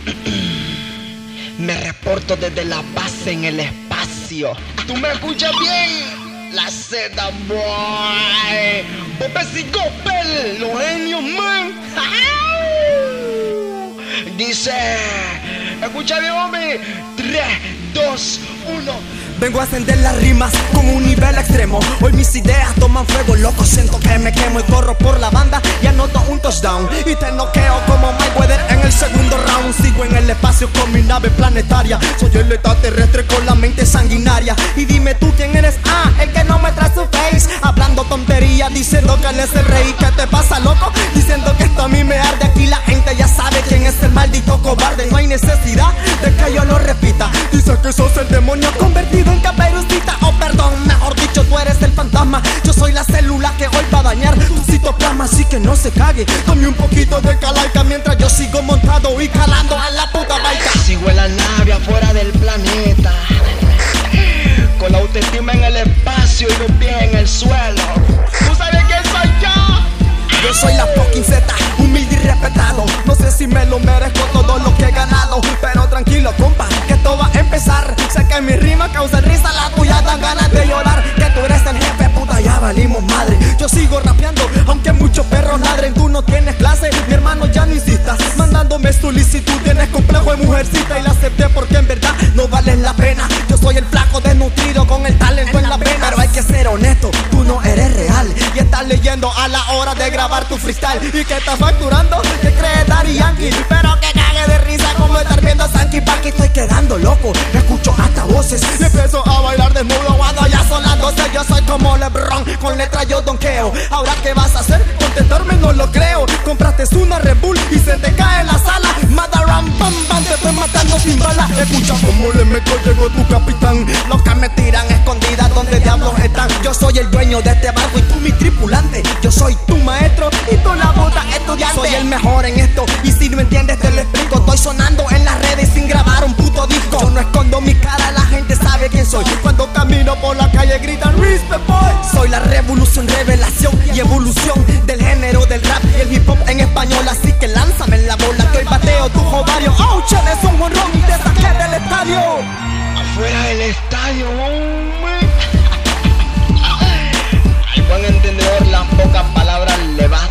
Me reporto desde la base en el espacio. ¿Tú me escuchas bien? La Z, boy. Popes y Gospel, los genios, man. Dice, escucha bien, hombre. 3, 2, 1. Vengo a ascender las rimas con un nivel extremo. Hoy mis ideas toman fuego, loco, siento que me quemo. Y corro por la banda y anoto un touchdown. Y te noqueo como Mayweather en el segundo round. Sigo en el espacio con mi nave planetaria. Soy el extraterrestre con la mente sanguinaria. Y dime tú quién eres, el que no me trae su face. Hablando tonterías, diciendo que él es el rey. ¿Qué te pasa, loco? Diciendo que esto a mí me arde. Aquí la gente ya sabe quién es el maldito cobarde. No hay necesidad de que yo lo repita. Dice que sos el demonio convertido en Caperucita, perdón, mejor dicho, tú eres el fantasma. Yo soy la célula que hoy va a dañar tu citoplasma, así que no se cague. Tome un poquito de calaica mientras yo sigo montado y calando a la puta baica. Sigo en la nave afuera del planeta, con la autoestima en el espacio y los pies en el suelo. ¿Tú sabes quién soy yo? Yo soy la fucking Z, humilde y respetado. No sé si me lo merezco todo lo que he ganado, pero tranquilo, compa, que esto va a empezar. Sé que mi rima causa risa, la tuya dan ganas de llorar. Que tú eres el jefe, puta, ya valimos madre. Yo sigo rapeando, aunque muchos perros ladren. Tú no tienes clase, mi hermano, ya no insistas mandándome solicitud. Tienes complejo de mujercita y la acepté porque en verdad no vales la pena. Yo soy el flaco desnutrido con el talento en la pena. Pero hay que ser honesto, tú no eres real y estás leyendo a la hora de grabar tu freestyle. ¿Y que estás facturando? ¿Te crees Daddy Yankee? Pero que cague de risa como estar viendo Sanky Panky. Estoy quedando loco, escucho hasta voces y empiezo a bailar desnudo cuando ya son las 12. Yo soy como LeBron, con letra yo donqueo. Ahora ¿qué vas a hacer? Contestarme no lo creo. Compraste una Red Bull y se te cae en la sala. Madaram, bam, bam, te estoy matando sin bala. Escucha como le meto, llegó tu capitán. Los que me tiran escondidas, ¿dónde diablos están? Yo soy el dueño de este barco y tú mi tripulante. Yo soy tu maestro y tú la puta estudiante. Soy el mejor en esto y si no entiendes te lo explico. Estoy sonando en las redes sin grabar un puto disco. Yo no escondo mi cara, la gente sabe quién soy. Cuando camino por la calle gritan Respect Boy. Soy la revolución, revelación y evolución del género del rap y el hip hop en español. Así que lánzame en la bola que hoy bateo tu ovario. Oh, chale, es un jonrón y te saqué del estadio. Afuera del estadio, hombre. Al buen entendedor las pocas palabras le van